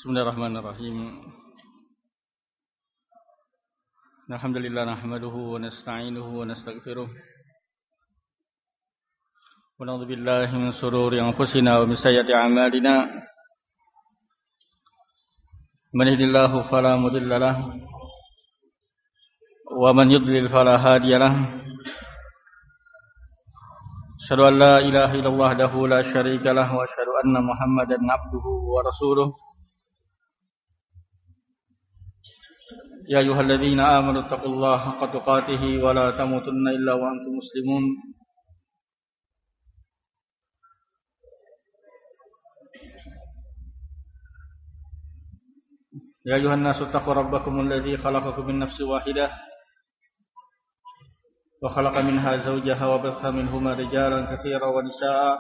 Bismillahirrahmanirrahim. Alhamdulillah nahmaduhu wa nasta'inuhu wa nastaghfiruh. Wa na'udzu billahi min shururi anfusina wa min sayyiati a'malina. Man yahdihillahu fala mudilla lahu wa man yudlil fala hadiya lahu. Asyhadu an la ilaha illallah wahdahu la syarika lahu wa asyhadu anna Muhammadan abduhu wa rasuluh. يا أيها الذين آمنوا اتقوا الله حق تقاته ولا تموتن إلا وأنتم مسلمون يا أيها الناس اتقوا ربكم الذي خلقكم من نفس واحدة وخلق منها زوجها وبث منهما رجالا كثيرا ونساء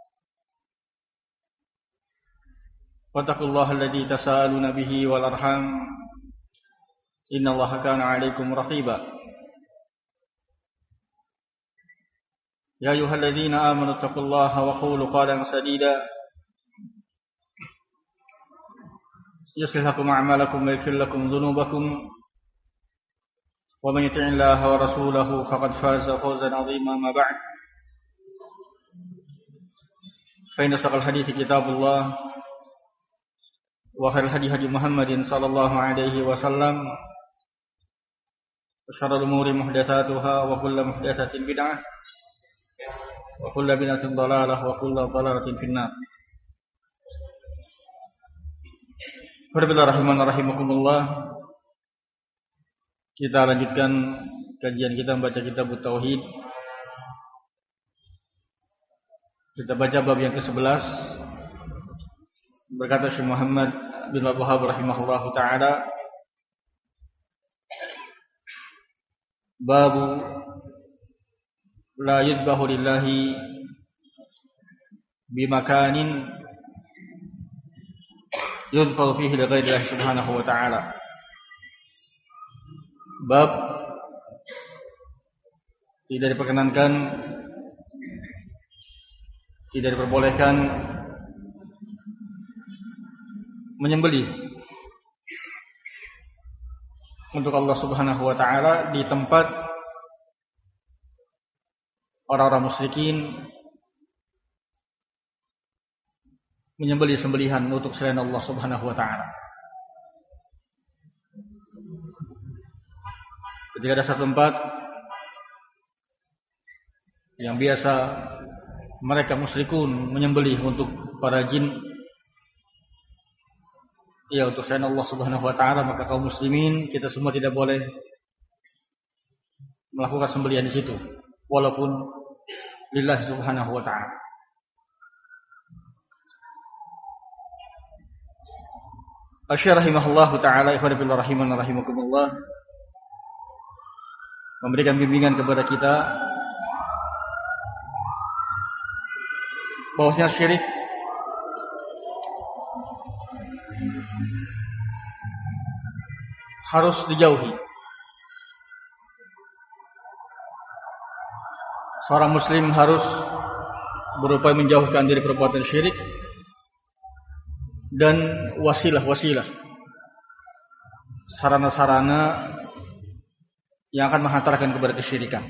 واتقوا الله الذي تساءلون به والأرحام إن الله كان عليكم رقيبا يا أيها الذين آمنوا اتقوا الله وقولوا قولا سديدا يصلح لكم أعمالكم ويغفر لكم ذنوبكم ومن يطع الله ورسوله فقد فاز فوزا عظيما. ما بعد فإن أصدق الحديث كتاب الله وخير الهدي هدي محمد صلى الله عليه وسلم وشر الأمور محدثاتها وكل محدثة بدعة وكل بدعة ضلالة وكل ضلالة في النار. Bismillahirrahmanirrahim. Kita lanjutkan kajian kita membaca kitab Tauhid. Kita baca bab yang ke-11. Berkata Syekh Muhammad bin Abdul Wahhab rahimahullahu taala, babu la yudbahu lillahi bimakanin yudbahu fihi li ghairi Allah subhanahu wa ta'ala. Bab tidak diperkenankan, tidak diperbolehkan menyembelih untuk Allah subhanahu wa ta'ala di tempat orang-orang musyrikin menyembelih sembelihan untuk selain Allah subhanahu wa ta'ala. Ketika ada satu tempat yang biasa mereka musyrikun menyembelih untuk para jin, ya untuk selain Allah subhanahu wa ta'ala, maka kaum muslimin kita semua tidak boleh melakukan sembelihan di situ walaupun lillahi subhanahu wa ta'ala. Asy-Syaikh rahimahullahu ta'ala ikhwan fillah rahiman rahimakumullah memberikan bimbingan kepada kita bahwasanya syirik harus dijauhi. Seorang muslim harus berupaya menjauhkan dari perbuatan syirik dan wasilah-wasilah, sarana-sarana yang akan menghantarkan kepada kesyirikan.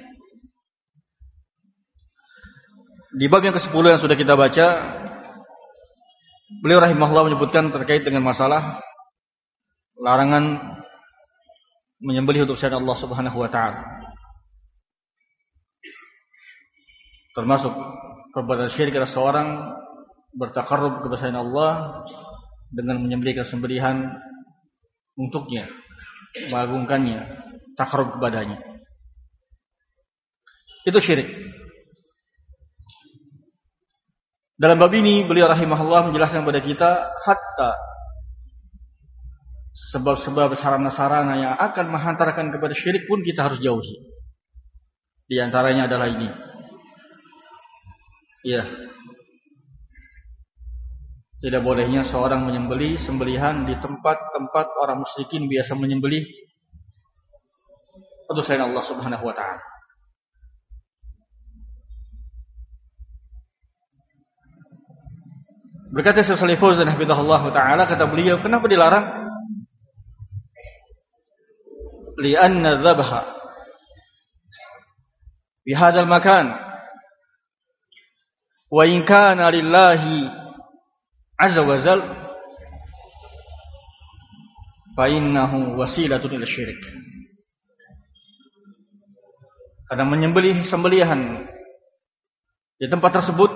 Di bab yang ke-10 yang sudah kita baca, beliau rahimahullah menyebutkan terkait dengan masalah larangan menyembelih untuk selain Allah subhanahu wa ta'ala, termasuk perbuatan syirik adalah seorang bertakarrub kepada selain Allah dengan menyembelihkan sembelihan untuknya, mengagungkannya, takarrub kepadanya. Itu syirik. Dalam bab ini beliau rahimahullah menjelaskan kepada kita hatta sebab-sebab sarana-sarana yang akan menghantarkan kepada syirik pun kita harus jauhi. Di antaranya adalah ini. Ya. Tidak bolehnya seorang menyembelih sembelihan di tempat-tempat orang musyrikin biasa menyembelih untuk selain Allah subhanahu wa ta'ala. Berkata Syekh Shalih Fauzan hafizahullah taala, kata beliau, kenapa dilarang? Li'anna dzabha fi hadzal makan wa in kana lillahi azza wa jal fa innahu wasilatun ila syirik. Karena menyembelih sembelihan di tempat tersebut,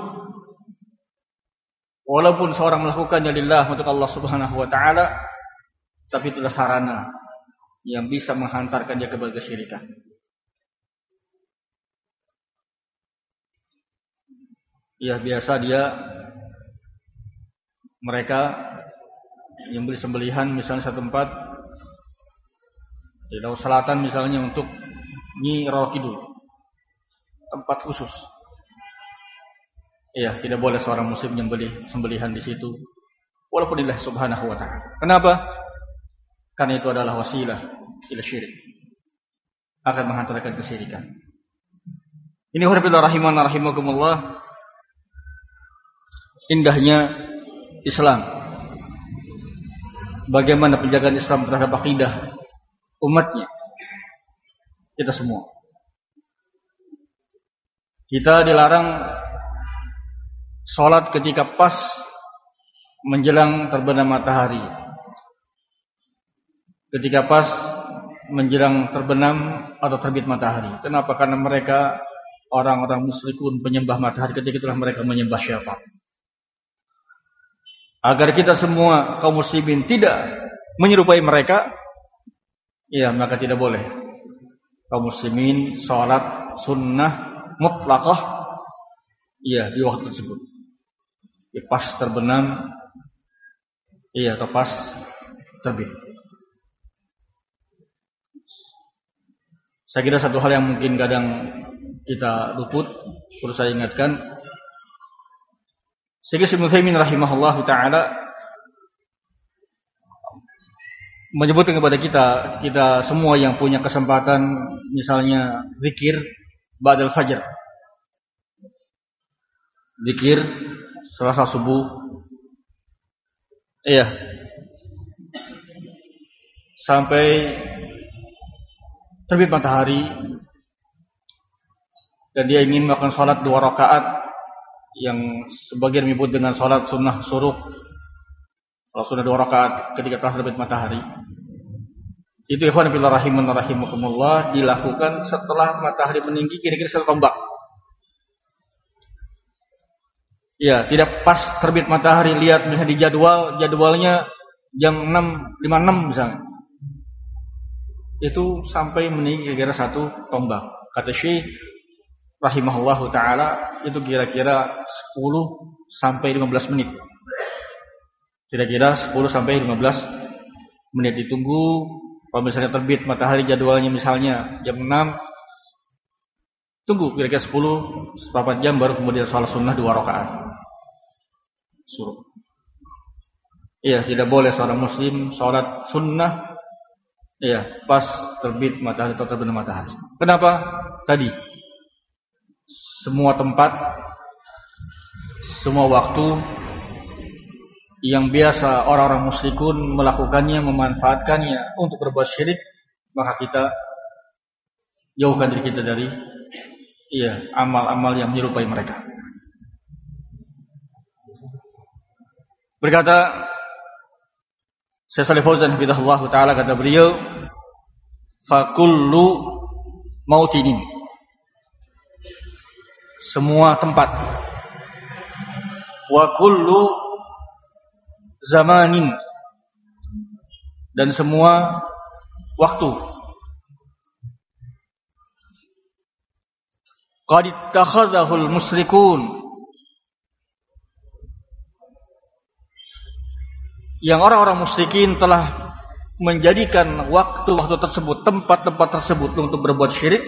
walaupun seorang melakukannya lillah untuk Allah Subhanahu wa taala, tapi itulah sarana yang bisa menghantarkan dia kepada kesyirikan. Ya, biasa mereka menyembelih sembelihan misalnya satu tempat di Laut Selatan misalnya untuk Nyi Roro Kidul, tempat khusus. Iya, tidak boleh seorang muslim menyembelih sembelihan di situ, walaupun Allah Subhanahu wa taala. Kenapa? Karena itu adalah wasilah ila syirik, akan menghantarkan kesyirikan. Ini hadirin rahiman rahimakumullah, indahnya Islam. Bagaimana penjagaan Islam terhadap akidah umatnya, kita semua. Kita dilarang sholat ketika pas menjelang terbenam matahari, ketika pas menjelang terbenam atau terbit matahari. Kenapa? Karena mereka orang-orang musyrikun, penyembah matahari. Ketika itulah mereka menyembah syaitan. Agar kita semua kaum muslimin tidak menyerupai mereka, ya, maka tidak boleh kaum muslimin sholat sunnah mutlaqah, ya, di waktu tersebut, ya, pas terbenam, iya, atau pas terbit. Saya kira satu hal yang mungkin kadang kita luput, perlu saya ingatkan. Syekh Ibnu Utsaimin rahimahullah taala menyebutkan kepada kita semua yang punya kesempatan, misalnya zikir ba'dal fajr, zikir selasa subuh, iya, sampai terbit matahari, dan dia ingin melakukan sholat 2 rakaat yang sebagian menyebut dengan sholat sunnah suruh. Kalau sudah 2 rakaat ketika telah terbit matahari, itu ikhwan fillah rahiman rahimakumullah, dilakukan setelah matahari meninggi kira-kira 1 tombak. Ya, tidak pas terbit matahari, lihat misalnya di jadwalnya jam 6.56 misalnya, itu sampai meninggi kira-kira 1 tombak. Kata Syekh rahimahullahu taala, itu kira-kira 10 sampai 15 menit. Kira-kira 10 sampai 15 menit ditunggu. Kalau misalnya terbit matahari jadwalnya misalnya jam 6, tunggu kira-kira 10 jam baru kemudian sholat sunnah 2 rakaat. Suruh. Iya, tidak boleh seorang muslim sholat sunnah, iya, pas terbit matahari atau terbenam matahari. Kenapa? Tadi semua tempat, semua waktu yang biasa orang-orang musyrikun melakukannya, memanfaatkannya untuk berbuat syirik, maka kita jauhkan diri kita dari amal-amal yang menyerupai mereka. Berkata Syekh Shalih Fauzan hafizahullah taala, kata beliau, fa kullu mautinin, semua tempat, wa kullu zamanin, dan semua waktu, qad ittakhadhahul musyrikun, yang orang-orang musyrikin telah menjadikan waktu-waktu tersebut, tempat-tempat tersebut untuk berbuat syirik.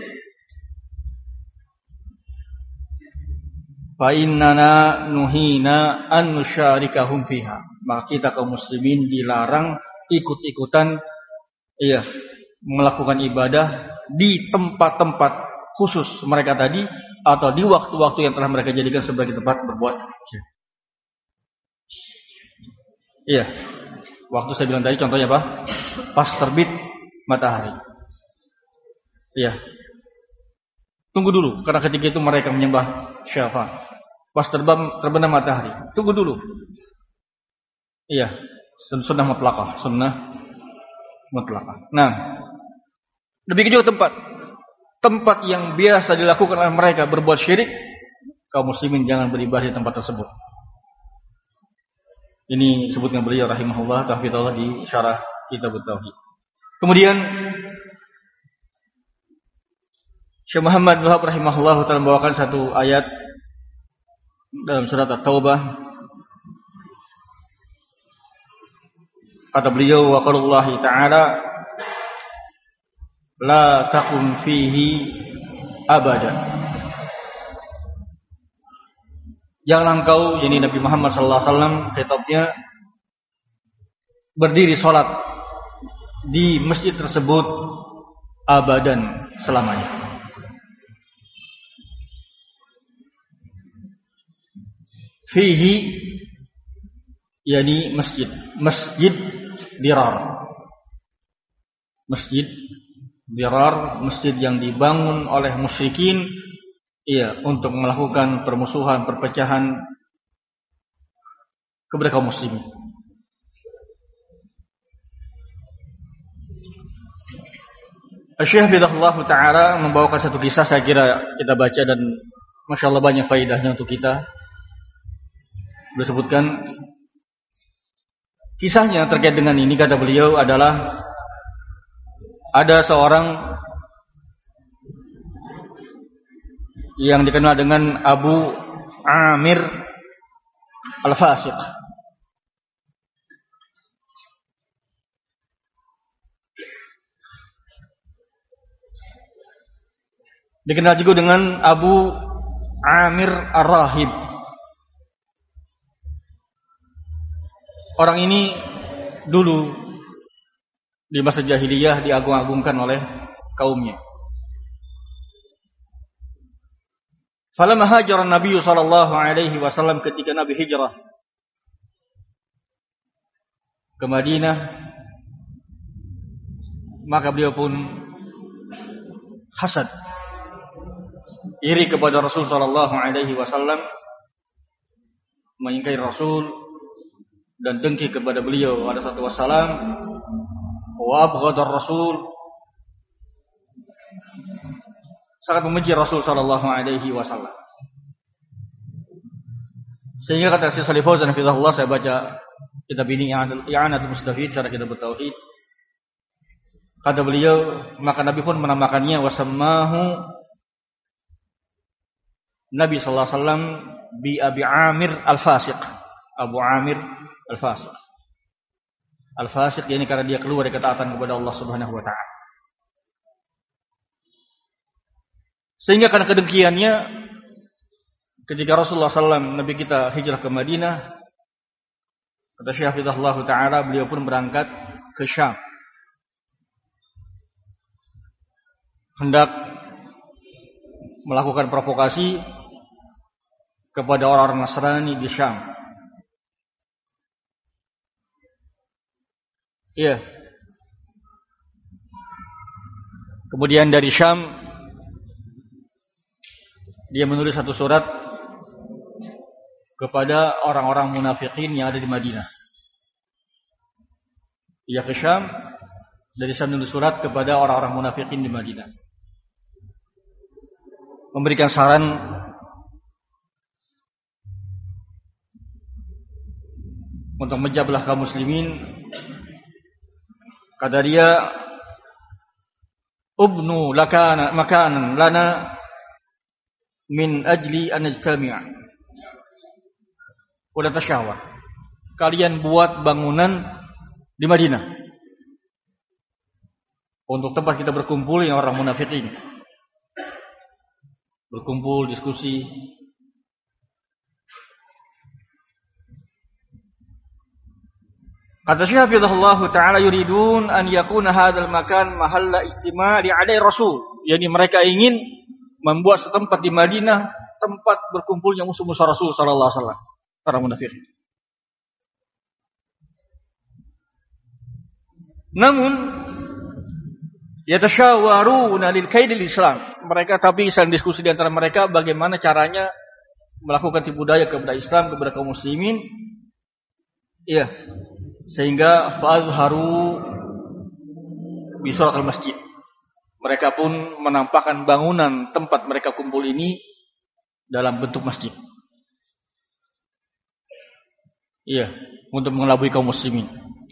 Fa innana nuhina an nusyarikahum fiha, maka kita kaum muslimin dilarang ikut-ikutan melakukan ibadah di tempat-tempat khusus mereka tadi, atau di waktu-waktu yang telah mereka jadikan sebagai tempat berbuat syirik. Iya. Waktu saya bilang tadi contohnya apa? Pas terbit matahari. Iya. Tunggu dulu, karena ketika itu mereka menyembah syafa. Pas terbenam matahari, tunggu dulu. Iya, sunnah mutlaqah, sunnah mutlaqah. Nah, demikian juga tempat yang biasa dilakukan oleh mereka berbuat syirik, kaum muslimin jangan beribadah di tempat tersebut. Ini sebutkan beliau rahimahullah tahfidz di syarah kitab Tauhid. Kemudian Syekh Muhammad bin Wahab rahimahullah telah membawakan satu ayat dalam surat At-Taubah. Kata beliau, wa qaulullahi ta'ala la taqum fihi abada. Janganlah engkau, yakni Nabi Muhammad sallallahu alaihi wasallam, khitabnya, berdiri salat di masjid tersebut abadan, selamanya. Fihi, yakni masjid dirar. Masjid dirar, masjid yang dibangun oleh musyrikin, untuk melakukan permusuhan, perpecahan kepada kaum muslimin. Syekh Bidahullah Ta'ala membawakan satu kisah, saya kira kita baca dan Masya Allah banyak faedahnya untuk kita. Beliau sebutkan kisahnya terkait dengan ini. Kata beliau adalah ada seorang yang dikenal dengan Abu Amir Al-Fasiq. Dikenal juga dengan Abu Amir Ar-Rahib. Orang ini dulu di masa jahiliyah diagung-agungkan oleh kaumnya. Falamma hajara Nabi sallallahu alaihi wasallam, ketika Nabi hijrah ke Madinah, maka beliau pun hasad, iri kepada Rasul sallallahu alaihi wasallam, mengingkari Rasul dan dengki kepada beliau alaihi wassalam, wa abghadar Rasul, sangat membenci Rasul sallallahu alaihi wasallam. Sehingga kata Syekh Shalih Fauzan hafizahullah, saya baca kitab ini I'anatul Mustafid, syarah kitab Tauhid. Kata beliau, maka Nabi pun menamakannya wasammahu, Nabi sallallahu alaihi wasallam, bi Abi Amir Al-Fasiq, Abu Amir Al-Fasiq. Al-Fasiq ini karena dia keluar dari ketaatan kepada Allah Subhanahu wa taala. Sehingga karena kedengkiannya, ketika Rasulullah SAW, Nabi kita hijrah ke Madinah, kata Syekh Hafizahullah Ta'ala, beliau pun berangkat ke Syam, hendak melakukan provokasi kepada orang-orang Nasrani di Syam. Iya. Kemudian dari Syam dia menulis satu surat kepada orang-orang munafikin yang ada di Madinah. Dia ke Syam, dari Syam menulis surat kepada orang-orang munafikin di Madinah, memberikan saran untuk menjablah kaum muslimin. Kata dia, ubnu lakana makanan lana min ajli an najtami'a wa natashawar. Kalian buat bangunan di Madinah untuk tempat kita berkumpul yang orang munafikin. Berkumpul, diskusi. Kata Syekh Hafizahullah Ta'ala, yuridun an yakuna hadzal makan mahalla istima' li 'alai Rasul. Yani mereka ingin membuat setempat di Madinah tempat berkumpulnya musuh-musuh Rasul sallallahu alaihi wasallam, para munafik. Namun yatasyawaruna lil kaidil Islam. Mereka tapi saling diskusi di antara mereka bagaimana caranya melakukan tipu daya kepada Islam, kepada kaum muslimin. Iya. Sehingga fa'azharu bi surakal masjid. Mereka pun menampakkan bangunan tempat mereka kumpul ini dalam bentuk masjid. Iya, untuk mengelabui kaum muslimin.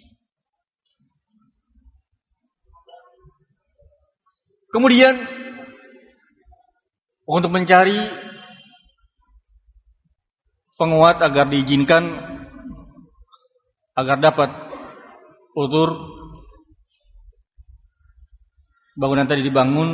Kemudian untuk mencari penguat agar diizinkan agar dapat utur bangunan tadi dibangun,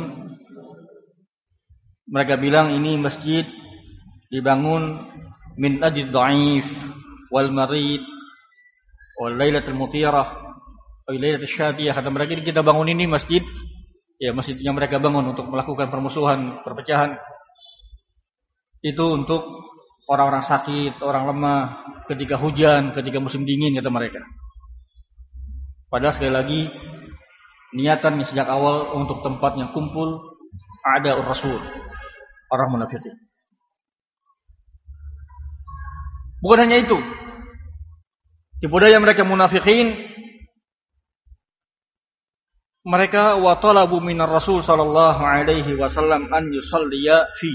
mereka bilang ini masjid dibangun min ajli dhaif wal marid wal lailatul mutirah wal lailatul syatiyah. Kata mereka, kita bangun ini masjid, ya masjid yang mereka bangun untuk melakukan permusuhan, perpecahan, itu untuk orang-orang sakit, orang lemah, ketika hujan, ketika musim dingin, kata mereka. Padahal sekali lagi niatannya sejak awal untuk tempat yang kumpul ada Rasul, orang munafikin. Bukan hanya itu, tipu daya mereka munafikin, mereka wa talabu minar Rasul sallallahu alaihi wasallam an yusalliya fi.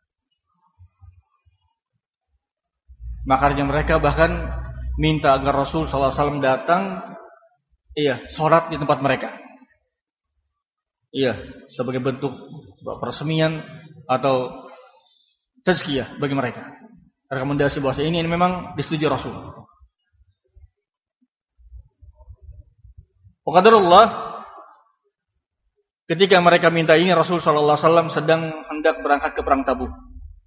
Makanya mereka bahkan minta agar Rasul sallallahu alaihi wasallam datang, salat di tempat mereka. Sebagai bentuk peresmian atau tazkiyah bagi mereka. Rekomendasi bahwa ini memang disetujui Rasul. Qadarullah, ketika mereka minta ini, Rasul sallallahu alaihi wasallam sedang hendak berangkat ke perang Tabuk.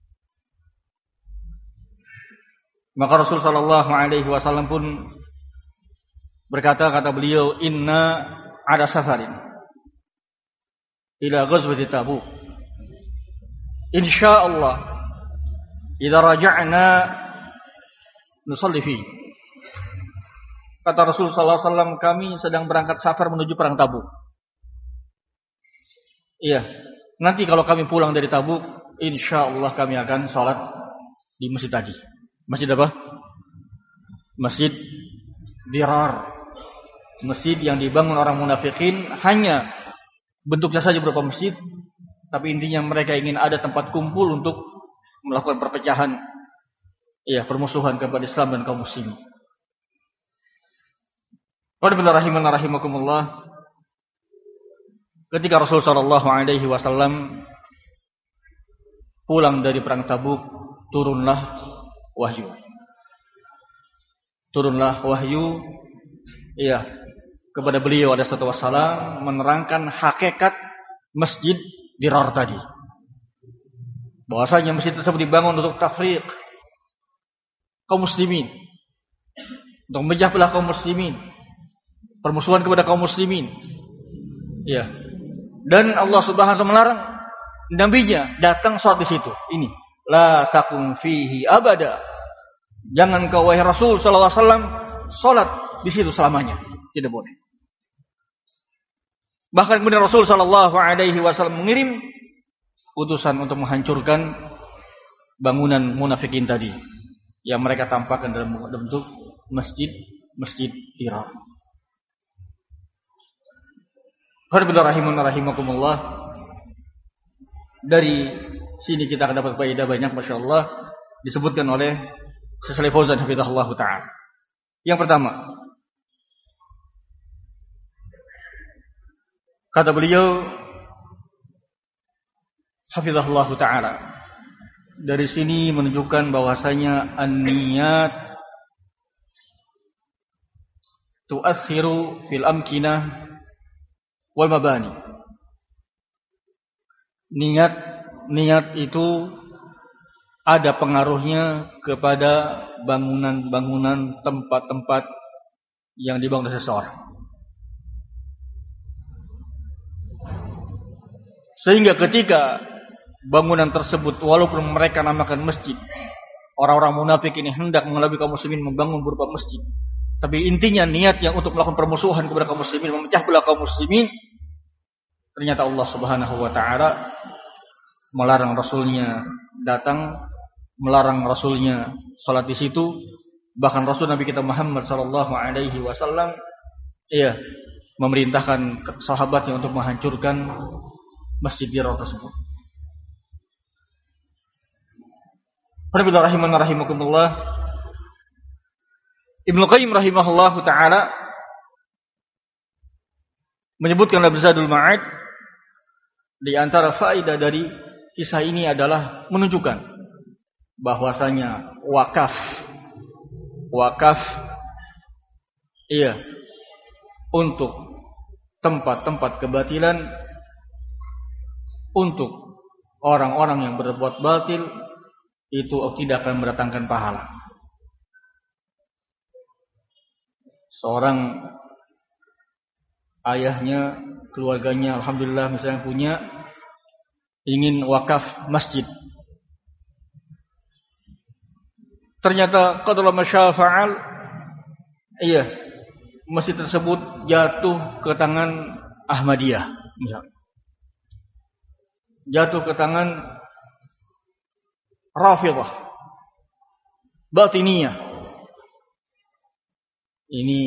Maka Rasul sallallahu alaihi wasallam pun berkata, kata beliau, inna ada safarin ila ghazwati Tabuk. Insyaallah idza raja'na nusalli fi. Kata Rasul sallallahu alaihi wasallam, kami sedang berangkat safar menuju perang Tabuk. Nanti kalau kami pulang dari Tabuk, insyaallah kami akan salat di masjid tadi. Masjid apa? Masjid Dirar. Masjid yang dibangun orang munafikin, hanya bentuknya saja berupa masjid, tapi intinya mereka ingin ada tempat kumpul untuk melakukan perpecahan, permusuhan kepada Islam dan kaum muslimin. Rahimakumullah. Ketika Rasul sallallahu alaihi wasallam pulang dari perang Tabuk, turunlah wahyu. Kepada beliau alaihi wassalam menerangkan hakikat masjid Dirar tadi. Bahwasanya masjid tersebut dibangun untuk tafriq kaum muslimin, untuk memecah belah kaum muslimin, permusuhan kepada kaum muslimin. Dan Allah Subhanahu wa taala melarang nabinya datang salat di situ. Ini la takum fihi abada. Jangan kau wahai Rasul sallallahu alaihi wasallam salat di situ selamanya. Tidak boleh. Bahkan kemudian Rasul sallallahu alaihi wasallam mengirim utusan untuk menghancurkan bangunan munafikin tadi yang mereka tampakkan dalam bentuk masjid Dirar. Rahimakumullah. Dari sini kita akan dapat faedah banyak, masyaallah, disebutkan oleh Syekh Fauzan hafizahullah taala. Yang pertama, kata beliau hafizahullah taala, dari sini menunjukkan bahwasanya an-niyat tu'athiru fil amkinah wal mabani. Niat itu ada pengaruhnya kepada bangunan-bangunan, tempat-tempat yang dibangun oleh seseorang. Sehingga ketika bangunan tersebut, walaupun mereka namakan masjid, orang-orang munafik ini hendak mengelabui kaum muslimin membangun berupa masjid, Tapi intinya niat yang untuk melakukan permusuhan kepada kaum muslimin, memecah belah kaum muslimin, ternyata Allah Subhanahu wa taala melarang Rasulnya datang, melarang Rasulnya salat di situ. Bahkan Rasul Nabi kita Muhammad sallallahu alaihi wasallam memerintahkan sahabatnya untuk menghancurkan Masjid Dirar tersebut. Rahimakumullah. Ibnu Qayyim rahimahullahu taala menyebutkan dalam Zadul Ma'ad, di antara faedah dari kisah ini adalah menunjukkan bahwasanya wakaf untuk tempat-tempat kebatilan, untuk orang-orang yang berbuat batil, itu tidak akan mendatangkan pahala. Seorang ayahnya, keluarganya alhamdulillah misalnya punya, ingin wakaf masjid. Ternyata qadra masyafa'al, masjid tersebut jatuh ke tangan Ahmadiyah misalnya. Jatuh ke tangan Rafidhah, Batiniyah. Ini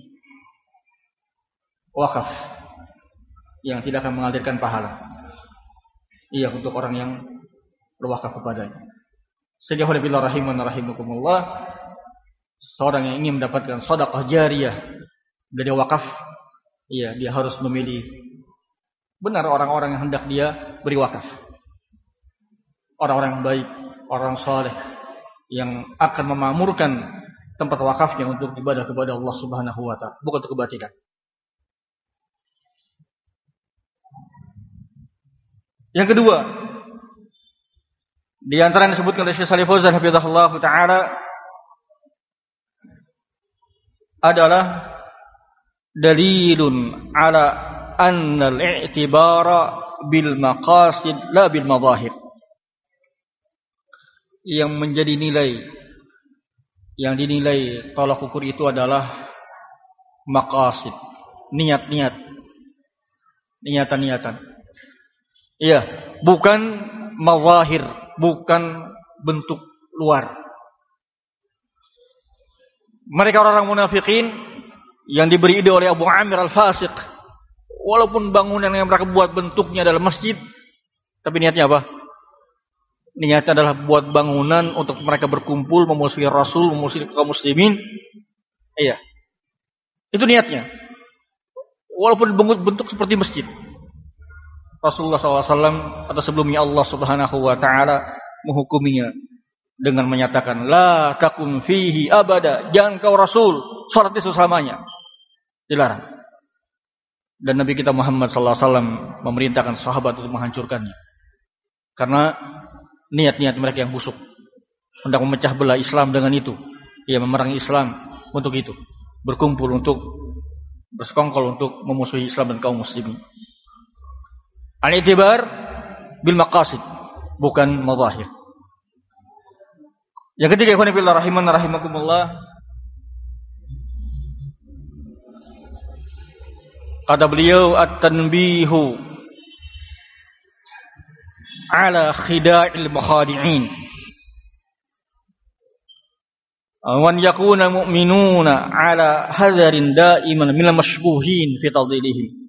wakaf yang tidak akan mengalirkan pahala. Untuk orang yang berwakaf kepadanya. Sehingga rahimakumullah, seorang yang ingin mendapatkan sedekah jariyah dari wakaf, dia harus memilih benar orang-orang yang hendak dia beri wakaf. Orang-orang yang baik, orang saleh yang akan memakmurkan tempat wakafnya untuk ibadah kepada Allah Subhanahu wa taala, bukan untuk kebatilan. Yang kedua, di antara yang disebutkan oleh Syekh Shalih Fauzan hafizahullah taala adalah dalilun ala anna al-i'tibara bil maqasid la bil madahir. Yang menjadi nilai, yang dinilai tolak ukur itu adalah maqasid, niatan-niatan. Bukan mazahir, bukan bentuk luar. Mereka orang-orang munafikin yang diberi ide oleh Abu Amir Al-Fasiq, walaupun bangunan yang mereka buat bentuknya adalah masjid, tapi niatnya apa? Niatnya adalah buat bangunan untuk mereka berkumpul, memusuhi Rasul, memusuhi kaum muslimin. Itu niatnya. Walaupun bentuk seperti masjid. Rasulullah SAW atau sebelumnya Allah Subhanahu wa taala menghukuminya dengan menyatakan la takum fihi abada, jangan kau Rasul salat itu selamanya. Dilarang. Dan Nabi kita Muhammad SAW memerintahkan sahabat untuk menghancurkannya. Karena niat-niat mereka yang busuk, hendak memecah belah Islam dengan itu, memerangi Islam untuk itu, berkumpul untuk bersekongkol untuk memusuhi Islam dan kaum muslimin. Al-i'tibar bil maqasid, bukan mazahir. Yang ketiga, ikhwan fillah rahimakumullah, kata beliau at-tanbihu ala khida'il mukhadi'in wa an yakuna mu'minuna ala hadarin da'iman minal mashbuhin fi tadlilihim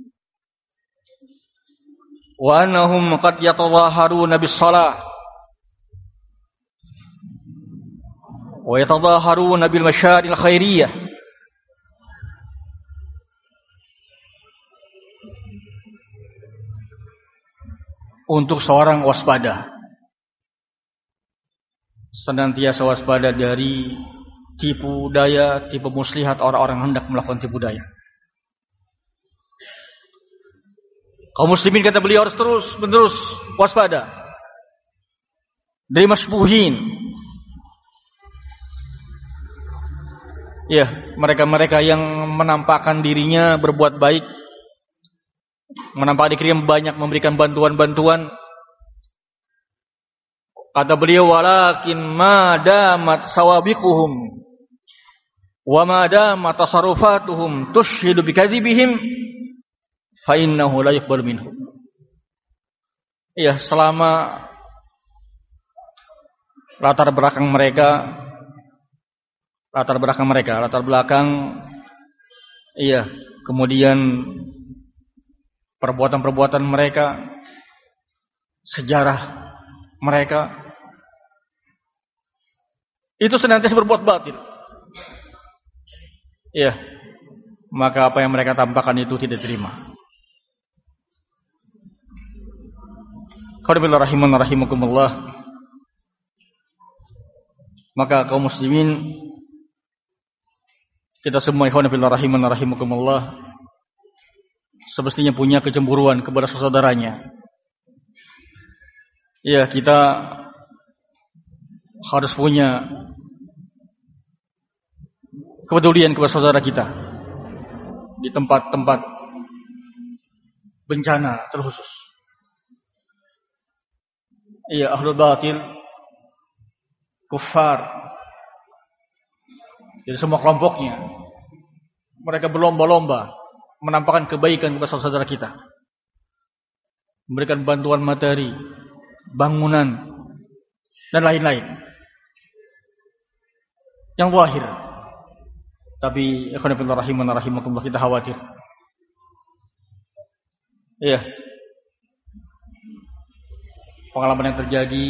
wa annahum qad yatadhaharuna bis salah wa yatadhaharuna bil masyaril khairiyah untuk seorang waspada, senantiasa waspada dari tipu daya, tipu muslihat orang-orang hendak melakukan tipu daya. Kaum muslimin, kata beliau, harus terus-menerus waspada dari masbuhin. Mereka-mereka yang menampakkan dirinya berbuat baik, menampakkan dirinya banyak memberikan bantuan-bantuan. Kata beliau, walakin ma damat sawabiquhum Wa ma dama tasarrufatuhum tushhidu bikadzibihim fa innahu la yuqbalu minhum. Iya, selama latar belakang iya, kemudian perbuatan-perbuatan mereka, sejarah mereka itu senantiasa berbuat batil. Iya, maka apa yang mereka tampakkan itu tidak diterima. Qul rahimakumullah. Maka kaum muslimin, kita semua ikhwan fillah rahimakumullah, semestinya punya kecemburuan kepada saudaranya. Ya, kita harus punya kepedulian kepada saudara kita di tempat-tempat bencana terkhusus. Iya, ahlul batil, kufar, jadi semua kelompoknya, mereka berlomba-lomba menampakkan kebaikan kepada saudara kita, memberikan bantuan materi, bangunan, dan lain-lain yang zahir. Tapi ikhwan fillah rahimakumullah, kita khawatir. Iya, pengalaman yang terjadi,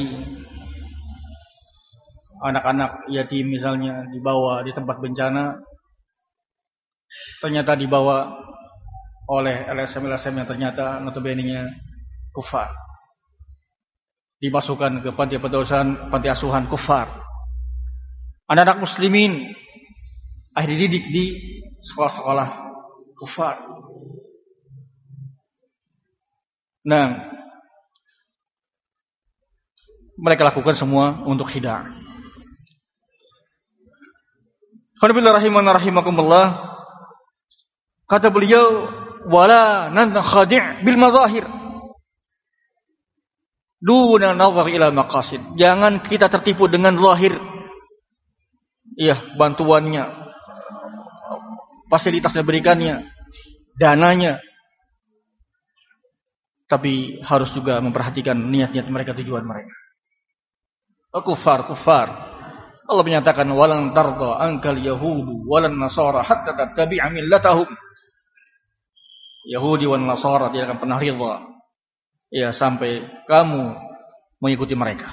anak-anak yatim misalnya dibawa di tempat bencana, ternyata dibawa oleh LSM yang ternyata notabene-nya kufar, dimasukkan ke panti asuhan kufar. Anak-anak muslimin akhirnya dididik di sekolah-sekolah kufar. Nah, mereka lakukan semua untuk khid'ah. Qul rahimakumullah. Kata beliau, wala nankhadi' bil mazahir duna nazar ila maqasid. Jangan kita tertipu dengan zahir. Iya, bantuannya, fasilitas yang diberikannya, dananya. Tapi harus juga memperhatikan niat-niat mereka, tujuan mereka. Kufar. Allah menyatakan walan tarda ankal yahudu walan nasara hatta tattabi'a millatahum. Yahudi wan Nasara tidak akan pernah ridha, ya, sampai kamu mengikuti mereka.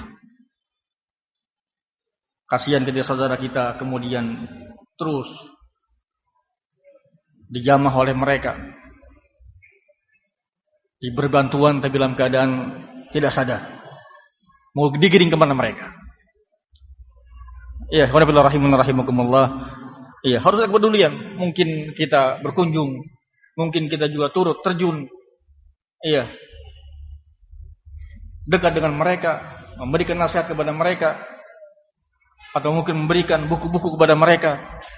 Kasihan ketika saudara kita kemudian terus dijamah oleh mereka, diberi bantuan tapi dalam keadaan tidak sadar, mau digiring kemana mereka. Iya, rahimakumullah. Iya, harus ada kepedulian. Mungkin kita berkunjung, mungkin kita juga turut terjun, iya, dekat dengan mereka, memberikan nasihat kepada mereka, atau mungkin memberikan buku-buku kepada mereka.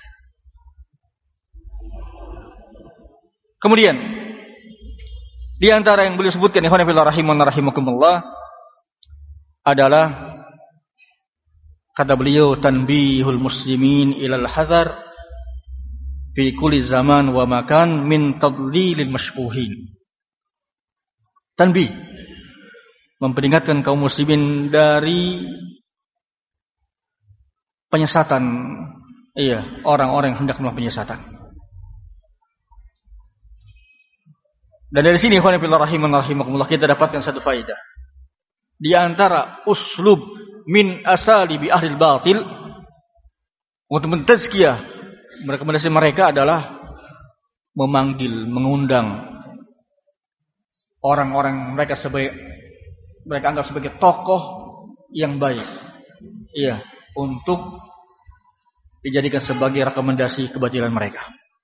Kemudian di antara yang beliau sebutkan, ikhwan fillah rahimakumullah, adalah kata beliau, tanbihul muslimin ilal hazar fi kulli zaman wa makan min tadlilil mashbuhin. Tanbih, memperingatkan kaum muslimin dari penyesatan, iya, orang-orang yang hendak melakukan penyesatan. Dan dari sini ikhwan fillah rahimakumullah, kita dapatkan satu faedah. Di antara uslub min asalibi ahlil batil untuk mentazkiyah rekomendasi mereka adalah memanggil, mengundang orang-orang mereka anggap sebagai tokoh yang baik, iya, untuk dijadikan sebagai rekomendasi kebatilan mereka.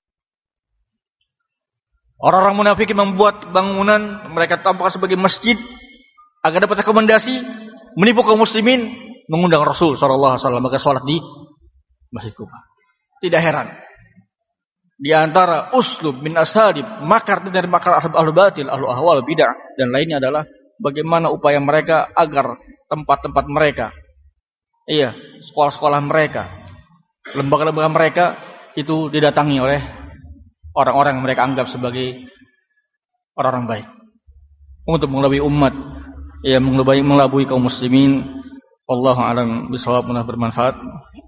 Orang-orang munafik membuat bangunan mereka tampakkan sebagai masjid agar dapat rekomendasi, menipu kaum muslimin, mengundang Rasul sallallahu alaihi wasallam maka salat di Masjid Kuba. Tidak heran, di antara uslub min asalib, makar dari makar ahlul batil, ahlul ahwal, bid'ah dan lainnya adalah bagaimana upaya mereka agar tempat-tempat mereka, iya, sekolah-sekolah mereka, lembaga-lembaga mereka itu didatangi oleh orang-orang yang mereka anggap sebagai orang-orang baik untuk mengelabui umat, ya mengelabui kaum muslimin. Wallahu a'lam bishawab. Mudah bermanfaat.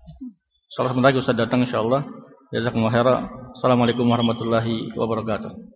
Salah sebentar lagi Ustaz datang insyaallah. Jazakumullah khairan. Assalamualaikum warahmatullahi wabarakatuh.